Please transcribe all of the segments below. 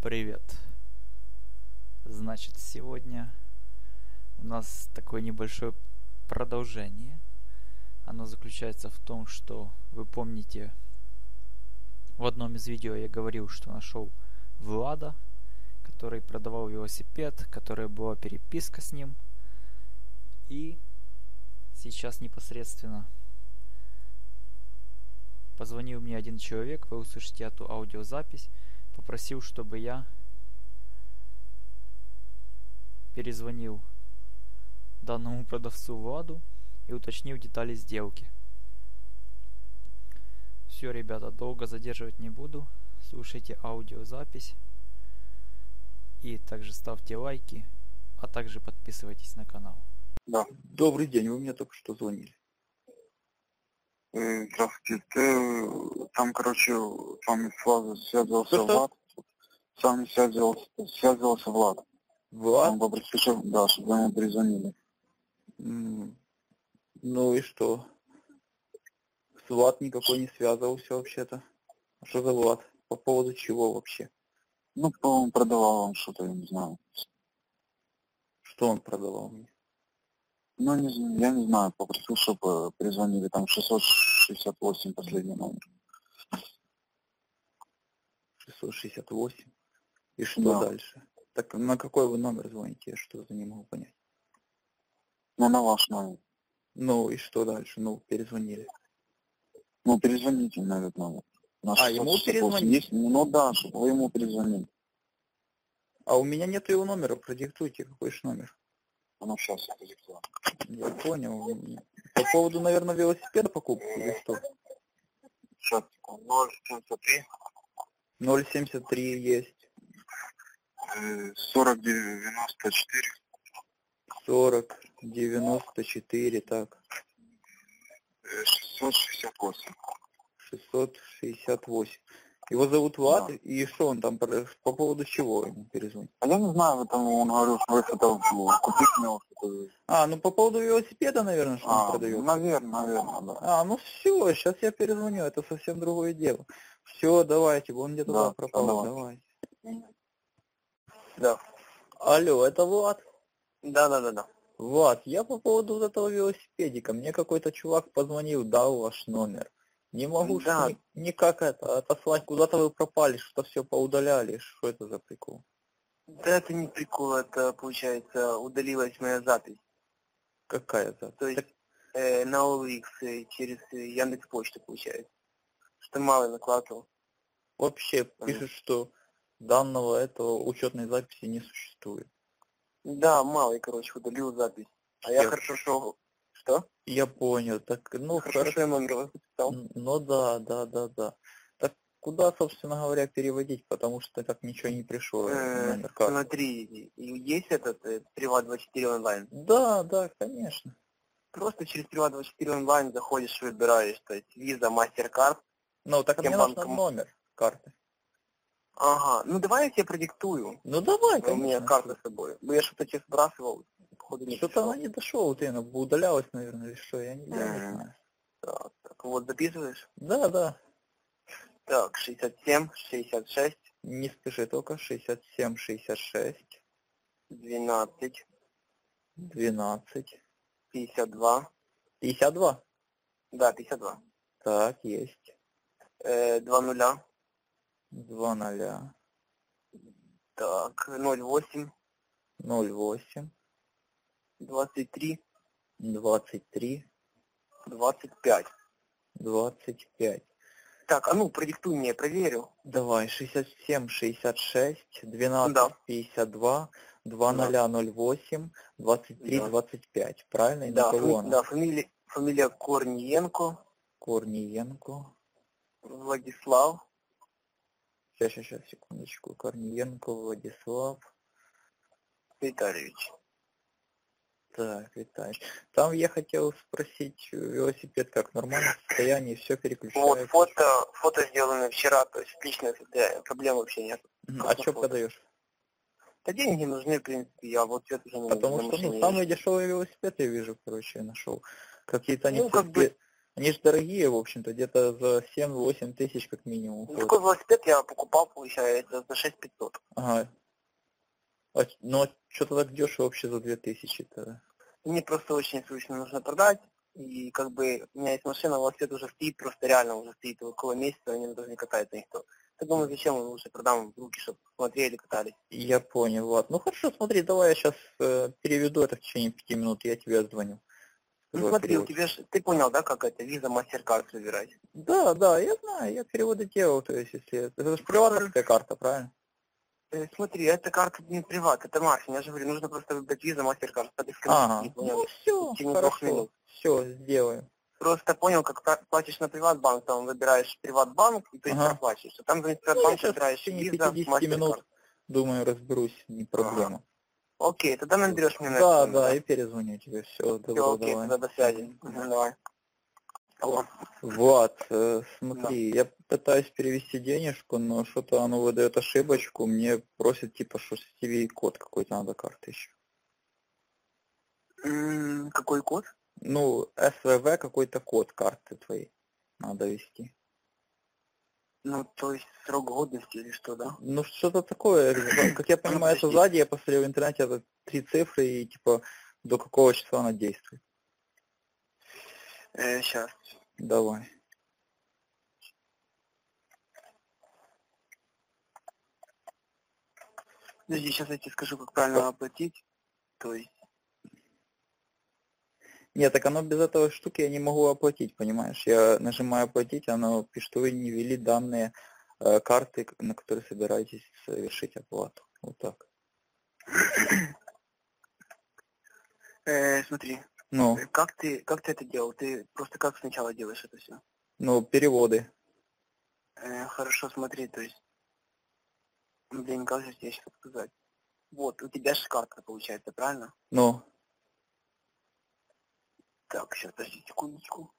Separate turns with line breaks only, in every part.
Привет. Значит, сегодня у нас такое небольшое продолжение. Оно заключается в том, что вы помните, в одном из видео я говорил, что нашел Влада, который продавал велосипед, которая была переписка с ним. И сейчас непосредственно позвонил мне один человек, вы услышите эту аудиозапись, попросил, чтобы я перезвонил данному продавцу Владу и уточнил детали сделки. Все, ребята, долго задерживать не буду. Слушайте аудиозапись. И также ставьте лайки, а также подписывайтесь на канал.
Да.
Добрый день, вы мне только что звонили.
Здравствуйте. Там, короче, с вами связывался
Что?
Влад. С вами связывался Влад.
Влад?
Он попросил, да, чтобы вы ему перезвонили.
Ну и что? С Влад никакой не связывался вообще-то. А что за Влад? По поводу чего вообще?
Ну, по-моему, продавал он что-то, я не знаю.
Что он продавал мне?
Ну, я не знаю, попросил, чтобы перезвонили. Там 668 последний номер.
668. И что
Да.
дальше? Так на какой вы номер звоните? Я что-то не могу понять.
Ну, на ваш номер.
Ну и что дальше? Ну, перезвонили.
Ну, перезвоните на этот номер. На
ему
668.
перезвонить?
Есть, ну да, чтобы вы ему перезвонили.
А у меня нет его номера, продиктуйте, какой же номер.
Ну, сейчас я диктую.
Я понял. По поводу, наверное, велосипеда покупки или что?
Сейчас, 073.
073 есть.
4094.
4094, так.
668.
668. Его зовут Влад,
Да.
и что он там, по поводу чего ему перезвонит?
А я не знаю, там он говорил, что вы что-то купить у него что-то.
Ну по поводу велосипеда, наверное, что он продает.
Наверное, да.
Ну все, сейчас я перезвоню, это совсем другое дело. Все, давайте, он где-то
Да,
пропал,
давай.
давайте.
Да.
Алло, это Влад?
Да.
Влад, я по поводу вот этого велосипедика, мне какой-то чувак позвонил, дал ваш номер. Не могу
Да.
никак отослать, куда-то вы пропали, что-то все поудаляли, что это за прикол?
Да это не прикол, это получается удалилась моя запись.
Какая запись?
То есть на OLX через Яндекс.Почту получается. Что мало накладывал.
Вообще пишет, что данного этого учетной записи не существует.
Да, малый, короче, удалил запись. А я хорошо шел. Что?
Я понял, так, ну
Хорошо, я номер вас записал.
Ну да. Так куда, собственно говоря, переводить, потому что так ничего не пришло. Номер карты.
Смотри, есть этот Приват24 онлайн?
Да, конечно.
Просто через Приват24 онлайн заходишь, выбираешь, то есть Visa, MasterCard.
Ну, так мне нужен номер карты.
Ага, ну давай я тебе продиктую.
Ну давай,
конечно. У меня карта с собой. Я что-то тебе сбрасывал.
Что-то она не дошла, ты она удалялась, наверное, или что, я не знаю.
Так, вот записываешь?
Да.
Так, 67, 66.
Не спеши только, 67, 66.
12. 52.
52?
Да, 52.
Так, есть.
2 нуля.
2 0.
Так, 08.
08.
23.
23.
25.
25.
Так, а ну, продиктуй мне, я проверю.
Давай, 67, 66, 12,
Да.
52, 2 0 08, 23,
Да.
25. Правильно? И
Да,
на кого она?
да, фамилия Корниенко.
Корниенко.
Владислав.
Сейчас, секундочку. Корниенко Владислав.
Витальевич.
Так, Виталий. Там я хотел спросить, велосипед как в нормальном состоянии, все переключается?
Вот фото сделано вчера, то есть отличное состояние, проблем вообще нет.
А что продаешь?
Да деньги нужны, в принципе, я вот это уже не
Потому что, самый дешевый велосипед я вижу, короче, я нашел. Какие-то они Они же дорогие, в общем-то, где-то за 7-8 тысяч как минимум.
Ну, такой велосипед я покупал, получается, за 6500.
Ага. Но что-то так дешево вообще за 2000-то.
Мне просто очень срочно нужно продать. И как бы у меня есть машина, велосипед уже стоит, просто реально уже стоит около месяца, они даже не катается никто. Я думаю, зачем он лучше продам в руки, чтобы смотрели, катались.
Я понял, Влад. Ну хорошо, смотри, давай я сейчас переведу это в течение 5 минут, я тебе отзвоню.
Ну смотри, у тебя же, ты понял, да, как это, виза, MasterCard выбирать?
Да, я знаю, я переводы делал, то есть если... Это же приватная карта, правильно?
Смотри, эта карта не приват, это Марфин, я же говорю, нужно просто выбрать виза, MasterCard,
Ага, ну все, хорошо, все, сделаю.
Просто понял, как платишь на приватбанк, там выбираешь приватбанк, и то есть проплачиваешь. А там за приватбанк выбираешь виза,
минут, думаю, разберусь, не проблема.
Окей, тогда наберешь мне на
это. Да, и перезвоню тебе, все,
добро, окей, давай. Тогда до связи. Давай. Алло.
Влад, смотри, я пытаюсь перевести денежку, но что-то оно выдает ошибочку, мне просит типа, что CVV-код какой-то надо карты еще.
Какой код?
Ну, СВВ какой-то код карты твоей надо ввести.
Ну, то есть срок годности или что, да?
Ну, что-то такое, как я понимаю, это сзади, я посмотрел в интернете, это 3 цифры и типа до какого числа она действует.
Сейчас.
Давай.
Подожди, сейчас я тебе скажу, как правильно оплатить. То есть...
Нет, так оно без этого штуки я не могу оплатить, понимаешь? Я нажимаю оплатить, оно пишет, что вы не ввели данные карты, на которые собираетесь совершить оплату. Вот так.
Смотри.
Ну.
Как ты это делал? Ты просто как сначала делаешь это все?
Ну, переводы.
Хорошо, смотри, то есть... Блин, как же тебе сейчас сказать? Вот, у тебя же карта получается, правильно?
Ну.
Так, сейчас, подожди секундочку.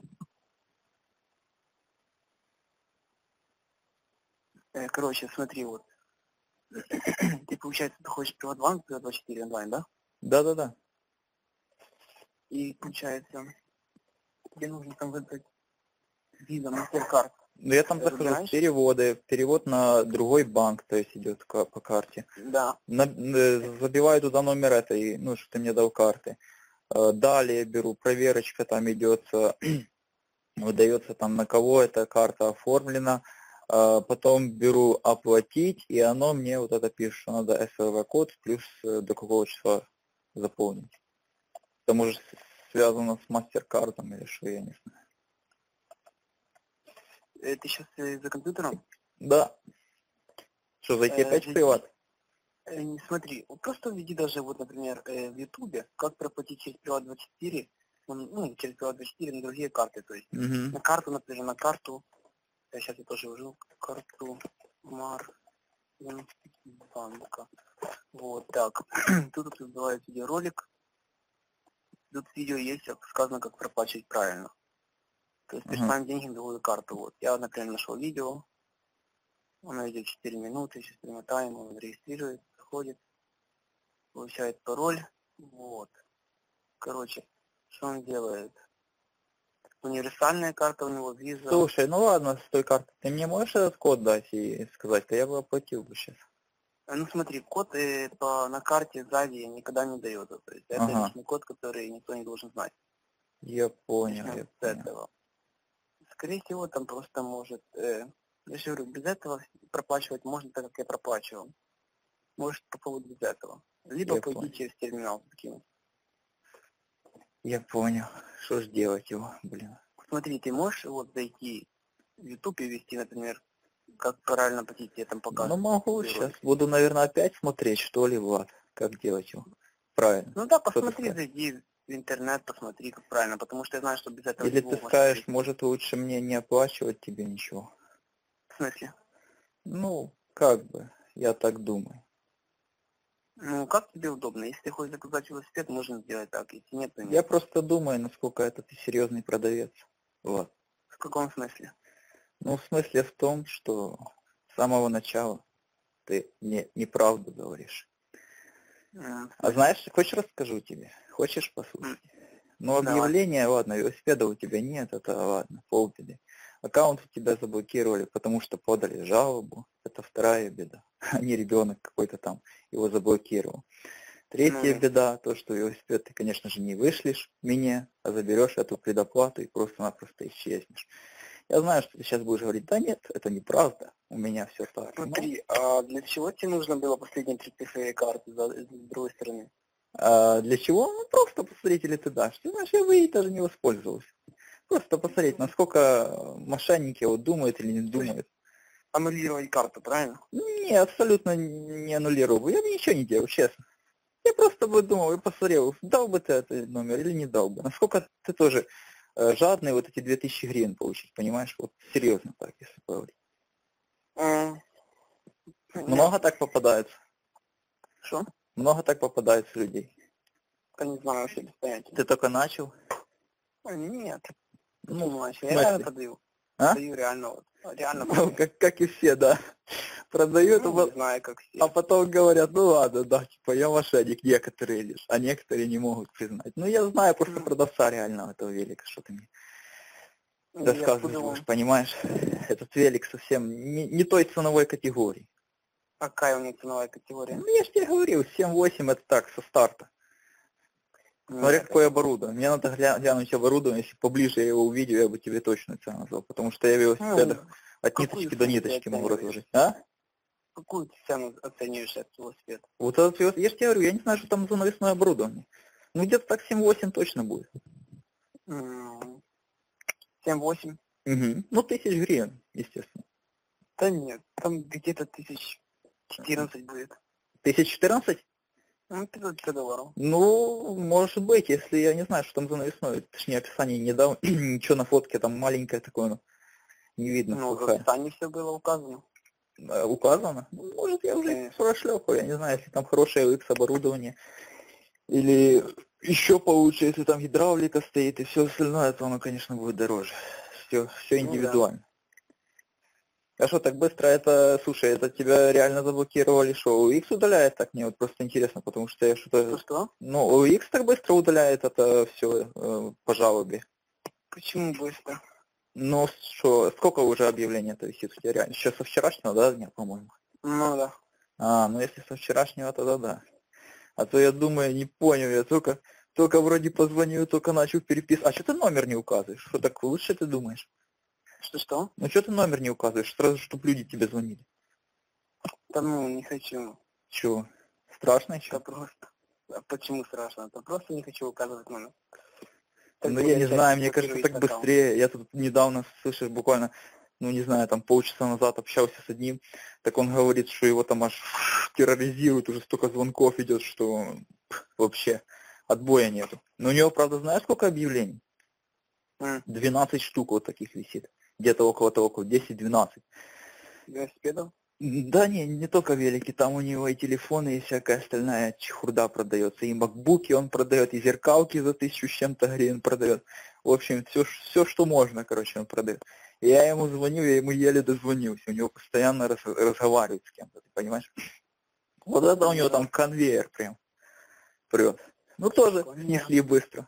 Короче, смотри, вот. Ты, получается, ты хочешь приватбанк, Приват24 онлайн, да?
Да.
И, получается, тебе нужно там выбрать виза, MasterCard.
Ну, я там захожу переводы, перевод на другой банк, то есть идет по карте.
Да.
Забиваю туда номер этой, ну, что ты мне дал карты. Далее беру, проверочка там идется, выдается там на кого эта карта оформлена. Потом беру оплатить, и оно мне вот это пишет, что надо СВВ-код плюс до какого числа заполнить. Это может связано с MasterCard'ом или что, я не знаю.
Ты сейчас за компьютером?
Да. Что, зайти опять в приват?
Смотри, просто введи даже, вот, например, в Ютубе, как проплатить через Приват24, ну, через Приват24 на другие карты, то есть на карту, например, на карту, сейчас я тоже ввожу карту банка. Вот так. Тут называется видеоролик. Тут в видео есть сказано, как проплачивать правильно. То есть пересылаем деньги на другую карту. Вот. Я, например, нашел видео. Оно идет 4 минуты, сейчас перемотаем, он регистрирует, заходит, получает пароль. Вот. Короче, что он делает? Универсальная карта у него, виза.
Слушай, ну ладно, с той карты. Ты мне можешь этот код дать и сказать-то? Я бы оплатил бы сейчас.
Ну смотри, код на карте сзади никогда не дается. То есть это личный код, который никто не должен знать.
Я понял,
Этого. Скорее всего, там просто может... я же говорю, без этого проплачивать можно так, как я проплачивал. Может попробовать без этого. Либо пойти через терминал закинуть.
Я понял. Что ж делать его, блин.
Смотри, ты можешь вот зайти в YouTube и ввести, например, как правильно платить, я там показываю.
Ну могу сейчас. Буду, наверное, опять смотреть, что ли, Влад, как делать его. Правильно.
Ну да, посмотри, зайди в интернет, посмотри, как правильно, потому что я знаю, что без этого...
Или ты скажешь, может лучше мне не оплачивать тебе ничего?
В смысле?
Ну, как бы, я так думаю.
Ну, как тебе удобно? Если ты хочешь заказать велосипед, можно сделать так. Если нет, то нет.
Я просто думаю, насколько это ты серьезный продавец. Вот.
В каком смысле?
Ну, в смысле в том, что с самого начала ты мне неправду говоришь. А знаешь, хочешь расскажу тебе? Хочешь послушать? Но
Давай.
объявление, ладно, велосипеда у тебя нет, это ладно, полбеды. Аккаунт у тебя заблокировали, потому что подали жалобу. Это вторая беда. А не ребенок какой-то там его заблокировал. Третья
Ну.
беда, то, что велосипед ты, конечно же, не вышлешь мне, а заберешь эту предоплату и просто-напросто исчезнешь. Я знаю, что ты сейчас будешь говорить, да нет, это неправда, у меня все так.
Смотри, а для чего тебе нужно было последние 3 цифры карты с другой стороны?
А для чего? Ну, просто посмотреть, или ты дашь. Ты знаешь, я бы ей даже не воспользовался. Просто посмотреть, насколько мошенники вот думают или не думают.
Аннулировать карту, правильно?
Не, абсолютно не аннулировал бы. Я бы ничего не делал, честно. Я просто бы думал и посмотрел, дал бы ты этот номер или не дал бы. Насколько ты тоже жадный вот эти 2000 гривен получить, понимаешь? Вот серьезно так, если поговорить. Много так попадается?
Что?
Много так попадается людей.
Я не знаю вообще без понятия.
Ты только начал?
Нет.
Ну,
Ну,
в
я
смысле?
реально продаю.
А?
Продаю реально. Вот. Реально
Ну,
продаю.
как и все, да. Продают,
Ну, не знаю, как все.
а потом говорят, ну ладно, да, типа я мошенник, некоторые лишь, а некоторые не могут признать. Ну я знаю просто продавца реального этого велика, что ты мне
Я
рассказываешь,
откуда он?
будешь, понимаешь? Этот велик совсем не той ценовой категории.
Какая у них ценовая категория?
Ну я же тебе говорил, 7-8 это так, со старта. Смотря какое оборудование. Мне надо глянуть оборудование, если поближе я его увидел, я бы тебе точную цену назвал, потому что я в велосипедах от
какую
ниточки до
цену ты
ниточки могу
оцениваешь?
разложить. А?
Какую цену оцениваешь этот велосипед?
Вот этот велосипед, я же тебе говорю, я не знаю, что там за навесное оборудование. Ну где-то так 7-8 точно будет.
7-8?
Угу. Ну, 1000 гривен, естественно.
Да нет, там где-то 1014 будет.
1014?
Ну, 500 долларов.
Ну, может быть, если я не знаю, что там за навесной. Точнее, описание не дал, ничего на фотке, там маленькое такое, ну, не видно,
Ну, в
плохая.
описании все было указано.
Указано? Ну, может, я уже
Конечно.
прошлепал, я не знаю, если там хорошее LX оборудование, или еще получше, если там гидравлика стоит и все остальное, то оно, конечно, будет дороже. Все
да.
индивидуально. А что так быстро? Это, слушай, это тебя реально заблокировали, что OX удаляет так? Мне вот просто интересно, потому что я что-то...
Что?
Ну, OX так быстро удаляет это все по жалобе.
Почему быстро?
Ну, что, сколько уже объявлений-то висит у тебя реально? Еще со вчерашнего, да, дня, по-моему?
Ну да.
А, ну если со вчерашнего, тогда да. А то я думаю, не понял, я только вроде позвонил, только начал переписывать. А что ты номер не указываешь? Что так лучше ты думаешь?
Что?
Ну что ты номер не указываешь, сразу, чтобы люди тебе звонили?
Да ну, не хочу.
Чего? Страшно еще?
Это просто... А почему страшно? Это просто не хочу указывать номер.
Ну я не знаю, мне кажется, так быстрее. Я тут недавно, слышишь, буквально, ну не знаю, там полчаса назад общался с одним, так он говорит, что его там аж терроризируют, уже столько звонков идет, что вообще отбоя нету. Но у него, правда, знаешь, сколько объявлений? 12 штук вот таких висит. Где-то около того, 10-12.
Велосипедов?
Да не только велики, там у него и телефоны, и всякая остальная чехурда продается. И макбуки он продает, и зеркалки за 1000 с чем-то гривен продает. В общем, все, что можно, короче, он продает. И я ему звоню, я ему еле дозвонился. У него постоянно разговаривают с кем-то, ты понимаешь? Вот это у него там конвейер прям прет. Ну тоже снесли быстро.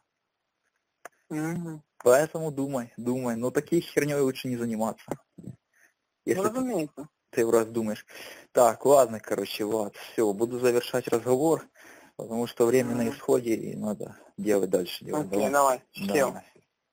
Поэтому думай. Но такие херней лучше не заниматься. Если
разумеется.
ты в раз думаешь. Так, ладно, короче, Влад, все, буду завершать разговор, потому что время на исходе, и надо делать дальше.
Окей, давай.
Давай.